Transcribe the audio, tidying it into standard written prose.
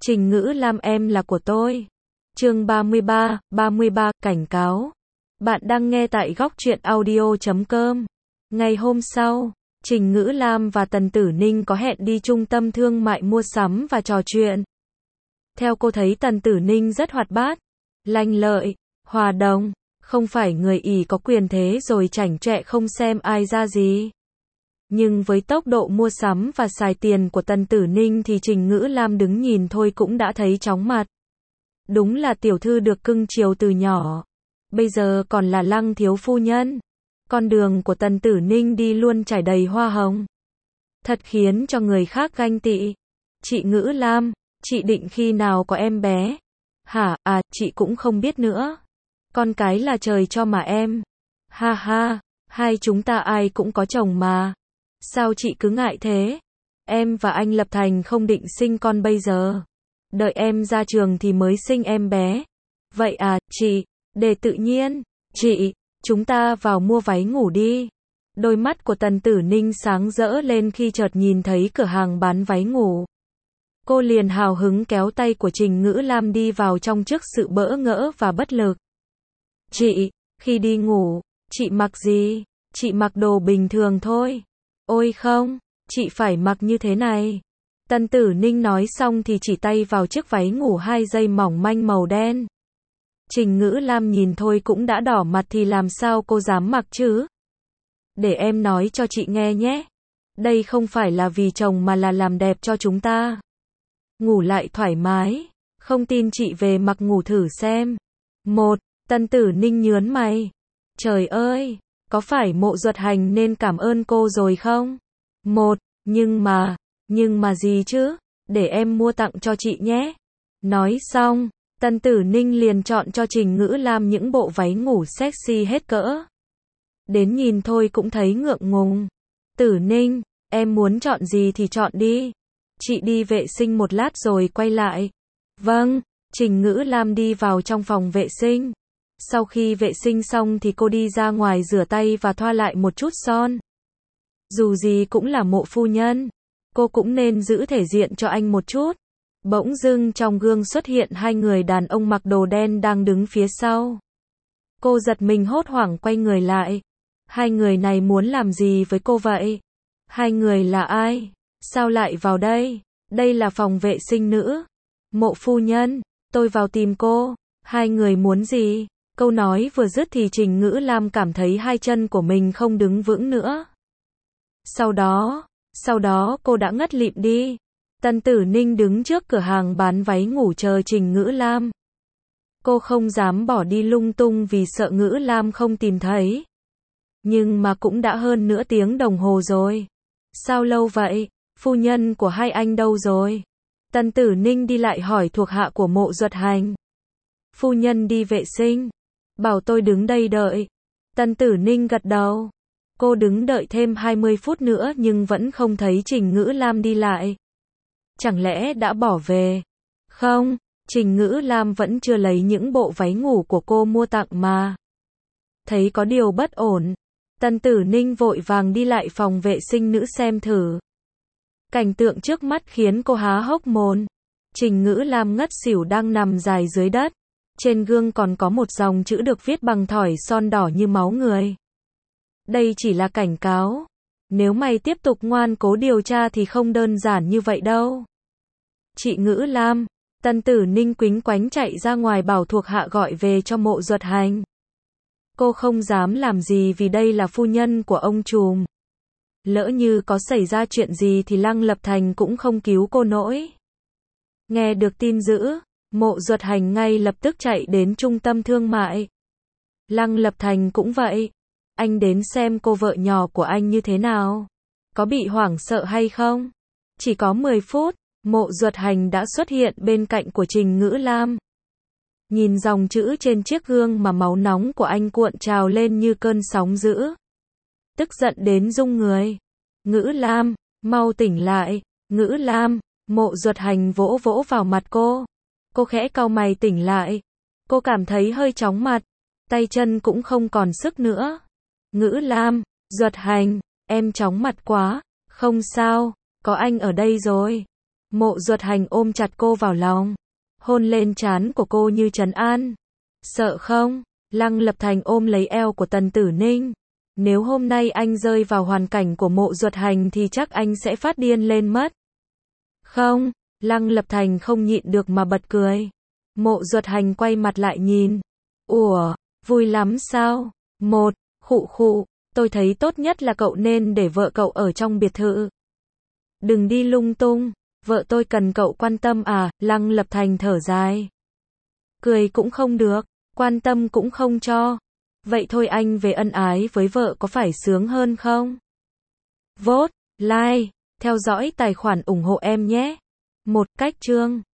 Trình Ngữ Lam em là của tôi. Chương 33, cảnh cáo. Bạn đang nghe tại góc truyện audio.com. Ngày hôm sau, Trình Ngữ Lam và Tần Tử Ninh có hẹn đi trung tâm thương mại mua sắm và trò chuyện. Theo cô thấy Tần Tử Ninh rất hoạt bát, lanh lợi, hòa đồng, không phải người ỷ có quyền thế rồi chảnh chọe không xem ai ra gì. Nhưng với tốc độ mua sắm và xài tiền của Tần Tử Ninh thì Trình Ngữ Lam đứng nhìn thôi cũng đã thấy chóng mặt. Đúng là tiểu thư được cưng chiều từ nhỏ, bây giờ còn là Lăng thiếu phu nhân. Con đường của Tần Tử Ninh đi luôn trải đầy hoa hồng, thật khiến cho người khác ganh tị. Chị Ngữ Lam, chị định khi nào có em bé? Hả, chị cũng không biết nữa. Con cái là trời cho mà em. Ha ha, hai chúng ta ai cũng có chồng mà. Sao chị cứ ngại thế? Em và anh Lập Thành không định sinh con bây giờ. Đợi em ra trường thì mới sinh em bé. Vậy chị, để tự nhiên. Chị, chúng ta vào mua váy ngủ đi. Đôi mắt của Tần Tử Ninh sáng rỡ lên khi chợt nhìn thấy cửa hàng bán váy ngủ. Cô liền hào hứng kéo tay của Trình Ngữ Lam đi vào trong trước sự bỡ ngỡ và bất lực. Chị, khi đi ngủ, chị mặc gì? Chị mặc đồ bình thường thôi. Ôi không, chị phải mặc như thế này. Tần Tử Ninh nói xong thì chỉ tay vào chiếc váy ngủ 2 dây mỏng manh màu đen. Trình Ngữ Lam nhìn thôi cũng đã đỏ mặt thì làm sao cô dám mặc chứ? Để em nói cho chị nghe nhé. Đây không phải là vì chồng mà là làm đẹp cho chúng ta. Ngủ lại thoải mái. Không tin chị về mặc ngủ thử xem. Tần Tử Ninh nhớn mày. Trời ơi, có phải Mộ Duật Hành nên cảm ơn cô rồi không? Nhưng mà gì chứ? Để em mua tặng cho chị nhé. Nói xong, Tần Tử Ninh liền chọn cho Trình Ngữ Lam những bộ váy ngủ sexy hết cỡ. Đến nhìn thôi cũng thấy ngượng ngùng. Tử Ninh, em muốn chọn gì thì chọn đi. Chị đi vệ sinh một lát rồi quay lại. Vâng, Trình Ngữ Lam đi vào trong phòng vệ sinh. Sau khi vệ sinh xong thì cô đi ra ngoài rửa tay và thoa lại một chút son. Dù gì cũng là Mộ phu nhân, cô cũng nên giữ thể diện cho anh một chút. Bỗng dưng trong gương xuất hiện 2 người đàn ông mặc đồ đen đang đứng phía sau. Cô giật mình hốt hoảng quay người lại. 2 người này muốn làm gì với cô vậy? 2 người là ai? Sao lại vào đây? Đây là phòng vệ sinh nữ. Mộ phu nhân, tôi vào tìm cô. 2 người muốn gì? Câu nói vừa dứt thì Trình Ngữ Lam cảm thấy 2 chân của mình không đứng vững nữa. Sau đó cô đã ngất lịm đi. Tần Tử Ninh đứng trước cửa hàng bán váy ngủ chờ Trình Ngữ Lam. Cô không dám bỏ đi lung tung vì sợ Ngữ Lam không tìm thấy. Nhưng mà cũng đã hơn nửa tiếng đồng hồ rồi. Sao lâu vậy? Phu nhân của hai anh đâu rồi? Tần Tử Ninh đi lại hỏi thuộc hạ của Mộ Duật Hành. Phu nhân đi vệ sinh. Bảo tôi đứng đây đợi. Tần Tử Ninh gật đầu. Cô đứng đợi thêm 20 phút nữa nhưng vẫn không thấy Trình Ngữ Lam đi lại. Chẳng lẽ đã bỏ về? Không, Trình Ngữ Lam vẫn chưa lấy những bộ váy ngủ của cô mua tặng mà. Thấy có điều bất ổn, Tần Tử Ninh vội vàng đi lại phòng vệ sinh nữ xem thử. Cảnh tượng trước mắt khiến cô há hốc mồm. Trình Ngữ Lam ngất xỉu đang nằm dài dưới đất. Trên gương còn có một dòng chữ được viết bằng thỏi son đỏ như máu người. Đây chỉ là cảnh cáo. Nếu mày tiếp tục ngoan cố điều tra thì không đơn giản như vậy đâu. Chị Ngữ Lam, Tần Tử Ninh quýnh quánh chạy ra ngoài bảo thuộc hạ gọi về cho Mộ Duật Hành. Cô không dám làm gì vì đây là phu nhân của ông trùm. Lỡ như có xảy ra chuyện gì thì Lăng Lập Thành cũng không cứu cô nổi. Nghe được tin dữ, Mộ Duật Hành ngay lập tức chạy đến trung tâm thương mại. Lăng Lập Thành cũng vậy. Anh đến xem cô vợ nhỏ của anh như thế nào. Có bị hoảng sợ hay không? Chỉ có 10 phút, Mộ Duật Hành đã xuất hiện bên cạnh của Trình Ngữ Lam. Nhìn dòng chữ trên chiếc gương mà máu nóng của anh cuộn trào lên như cơn sóng dữ. Tức giận đến rung người. Ngữ Lam, mau tỉnh lại. Ngữ Lam, Mộ Duật Hành vỗ vỗ vào mặt cô. Cô khẽ cau mày tỉnh lại. Cô cảm thấy hơi chóng mặt. Tay chân cũng không còn sức nữa. Ngữ Lam, Duật Hành, em chóng mặt quá. Không sao, có anh ở đây rồi. Mộ Duật Hành ôm chặt cô vào lòng, hôn lên trán của cô như trấn an. Sợ không? Lăng Lập Thành ôm lấy eo của Tần Tử Ninh. Nếu hôm nay anh rơi vào hoàn cảnh của Mộ Duật Hành thì chắc anh sẽ phát điên lên mất. Không, Lăng Lập Thành không nhịn được mà bật cười. Mộ Duật Hành quay mặt lại nhìn. Ủa, vui lắm sao? Một, khụ khụ, tôi thấy tốt nhất là cậu nên để vợ cậu ở trong biệt thự. Đừng đi lung tung, vợ tôi cần cậu quan tâm à, Lăng Lập Thành thở dài. Cười cũng không được, quan tâm cũng không cho. Vậy thôi anh về ân ái với vợ có phải sướng hơn không? Vote, like, theo dõi tài khoản ủng hộ em nhé. Một cách chương